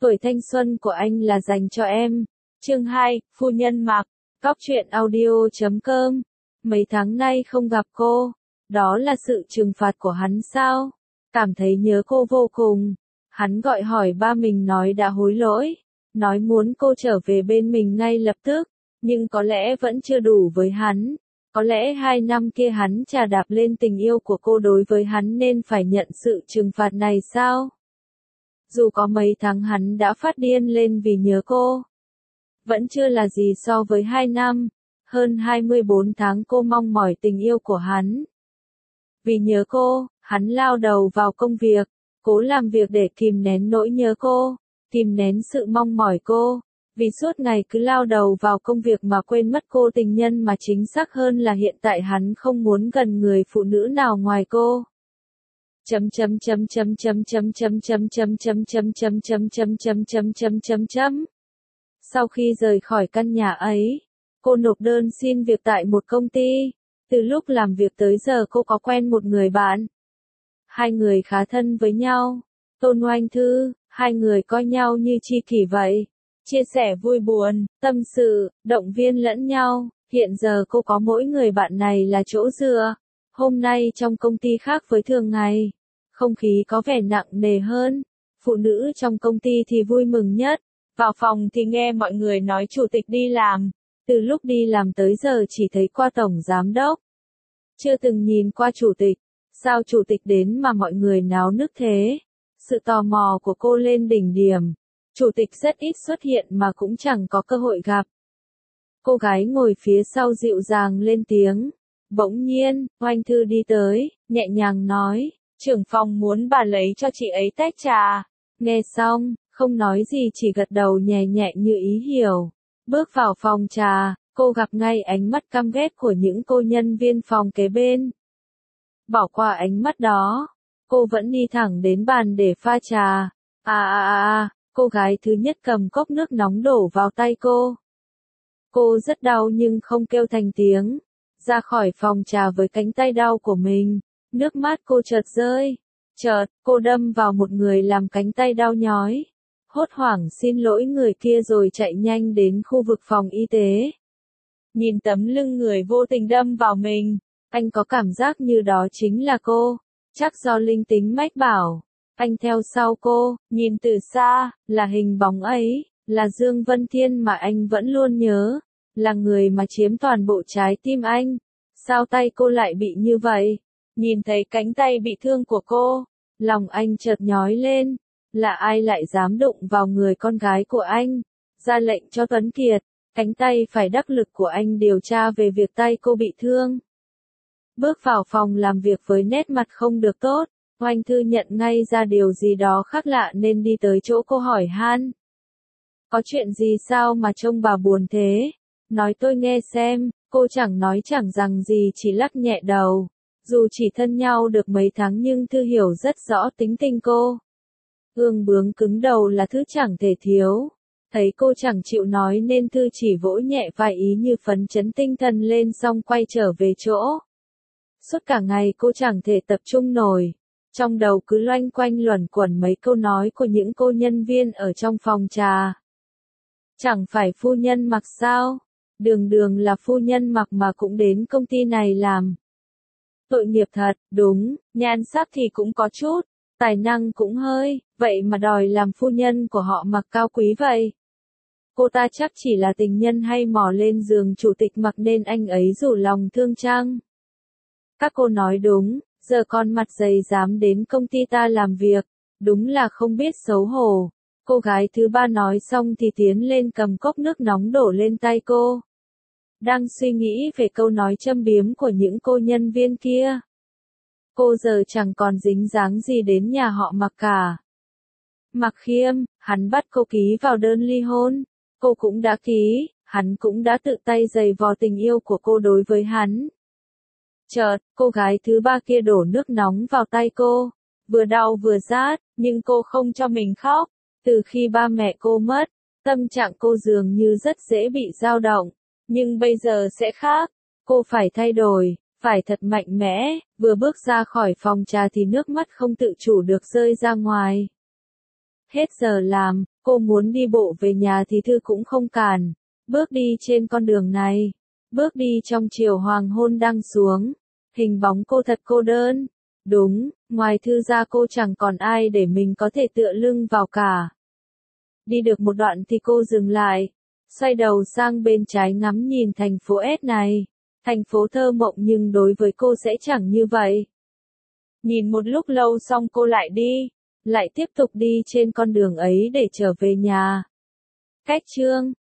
Tuổi thanh xuân của anh là dành cho em. Chương 2, Phu nhân Mạc. Cóc truyện audio.com. Mấy tháng nay không gặp cô, đó là sự trừng phạt của hắn sao? Cảm thấy nhớ cô vô cùng. Hắn gọi hỏi ba mình nói đã hối lỗi, nói muốn cô trở về bên mình ngay lập tức, nhưng có lẽ vẫn chưa đủ với hắn. Có lẽ 2 năm kia hắn chà đạp lên tình yêu của cô đối với hắn nên phải nhận sự trừng phạt này sao? Dù có mấy tháng hắn đã phát điên lên vì nhớ cô, vẫn chưa là gì so với 2 năm, hơn 24 tháng cô mong mỏi tình yêu của hắn. Vì nhớ cô, hắn lao đầu vào công việc, cố làm việc để kìm nén nỗi nhớ cô, kìm nén sự mong mỏi cô. Vì suốt ngày cứ lao đầu vào công việc mà quên mất cô tình nhân, mà chính xác hơn là hiện tại hắn không muốn gần người phụ nữ nào ngoài cô. Sau khi rời khỏi căn nhà ấy, cô nộp đơn xin việc tại một công ty. Từ lúc làm việc tới giờ cô có quen một người bạn. Hai người khá thân với nhau. Tôn Oanh Thư, hai người coi nhau như tri kỷ vậy. Chia sẻ vui buồn, tâm sự, động viên lẫn nhau. Hiện giờ cô có mỗi người bạn này là chỗ dựa. Hôm nay trong công ty khác với thường ngày, không khí có vẻ nặng nề hơn. Phụ nữ trong công ty thì vui mừng nhất. Vào phòng thì nghe mọi người nói chủ tịch đi làm. Từ lúc đi làm tới giờ chỉ thấy qua tổng giám đốc, chưa từng nhìn qua chủ tịch. Sao chủ tịch đến mà mọi người náo nức thế? Sự tò mò của cô lên đỉnh điểm. Chủ tịch rất ít xuất hiện mà cũng chẳng có cơ hội gặp. Cô gái ngồi phía sau dịu dàng lên tiếng. Bỗng nhiên, Oanh Thư đi tới, nhẹ nhàng nói, trưởng phòng muốn bà lấy cho chị ấy tách trà. Nghe xong, không nói gì chỉ gật đầu nhẹ nhẹ như ý hiểu. Bước vào phòng trà, cô gặp ngay ánh mắt căm ghét của những cô nhân viên phòng kế bên. Bỏ qua ánh mắt đó, cô vẫn đi thẳng đến bàn để pha trà. Cô gái thứ nhất cầm cốc nước nóng đổ vào tay cô. Cô rất đau nhưng không kêu thành tiếng. Ra khỏi phòng trà với cánh tay đau của mình, nước mắt cô chợt rơi. Chợt, cô đâm vào một người làm cánh tay đau nhói. Hốt hoảng xin lỗi người kia rồi chạy nhanh đến khu vực phòng y tế. Nhìn tấm lưng người vô tình đâm vào mình, anh có cảm giác như đó chính là cô. Chắc do linh tính mách bảo. Anh theo sau cô, nhìn từ xa, là hình bóng ấy, là Dương Vân Thiên mà anh vẫn luôn nhớ, là người mà chiếm toàn bộ trái tim anh. Sao tay cô lại bị như vậy? Nhìn thấy cánh tay bị thương của cô, lòng anh chợt nhói lên. Là ai lại dám đụng vào người con gái của anh? Ra lệnh cho Tuấn Kiệt, cánh tay phải đắc lực của anh điều tra về việc tay cô bị thương. Bước vào phòng làm việc với nét mặt không được tốt, Oanh Thư nhận ngay ra điều gì đó khác lạ nên đi tới chỗ cô hỏi han. Có chuyện gì sao mà trông bà buồn thế? Nói tôi nghe xem. Cô chẳng nói chẳng rằng gì chỉ lắc nhẹ đầu. Dù chỉ thân nhau được mấy tháng nhưng Thư hiểu rất rõ tính tình cô. Ương bướng cứng đầu là thứ chẳng thể thiếu. Thấy cô chẳng chịu nói nên Thư chỉ vỗ nhẹ vai ý như phấn chấn tinh thần lên xong quay trở về chỗ. Suốt cả ngày cô chẳng thể tập trung nổi. Trong đầu cứ loanh quanh luẩn quẩn mấy câu nói của những cô nhân viên ở trong phòng trà. Chẳng phải phu nhân Mặc sao? Đường đường là phu nhân Mặc mà cũng đến công ty này làm. Tội nghiệp thật, đúng, nhan sắc thì cũng có chút, tài năng cũng hơi, vậy mà đòi làm phu nhân của họ Mặc cao quý vậy. Cô ta chắc chỉ là tình nhân hay mò lên giường chủ tịch Mặc nên anh ấy rủ lòng thương chăng? Các cô nói đúng, giờ con mặt dày dám đến công ty ta làm việc, đúng là không biết xấu hổ. Cô gái thứ ba nói xong thì tiến lên cầm cốc nước nóng đổ lên tay cô. Đang suy nghĩ về câu nói châm biếm của những cô nhân viên kia. Cô giờ chẳng còn dính dáng gì đến nhà họ Mặc cả. Mặc Khiêm, hắn bắt cô ký vào đơn ly hôn. Cô cũng đã ký, hắn cũng đã tự tay giày vò tình yêu của cô đối với hắn. Chợt, cô gái thứ ba kia đổ nước nóng vào tay cô. Vừa đau vừa rát, nhưng cô không cho mình khóc. Từ khi ba mẹ cô mất, tâm trạng cô dường như rất dễ bị dao động. Nhưng bây giờ sẽ khác. Cô phải thay đổi, phải thật mạnh mẽ. Vừa bước ra khỏi phòng trà thì nước mắt không tự chủ được rơi ra ngoài. Hết giờ làm, Cô muốn đi bộ về nhà thì Thư cũng không cản. Bước đi trên con đường này. Bước đi trong chiều hoàng hôn đang xuống. Hình bóng cô thật cô đơn. Đúng, ngoài Thư ra cô chẳng còn ai để mình có thể tựa lưng vào cả. Đi được một đoạn thì cô dừng lại. Xoay đầu sang bên trái ngắm nhìn thành phố S này. Thành phố thơ mộng nhưng đối với cô sẽ chẳng như vậy. Nhìn một lúc lâu xong cô lại đi. Lại tiếp tục đi trên con đường ấy để trở về nhà. Cách chương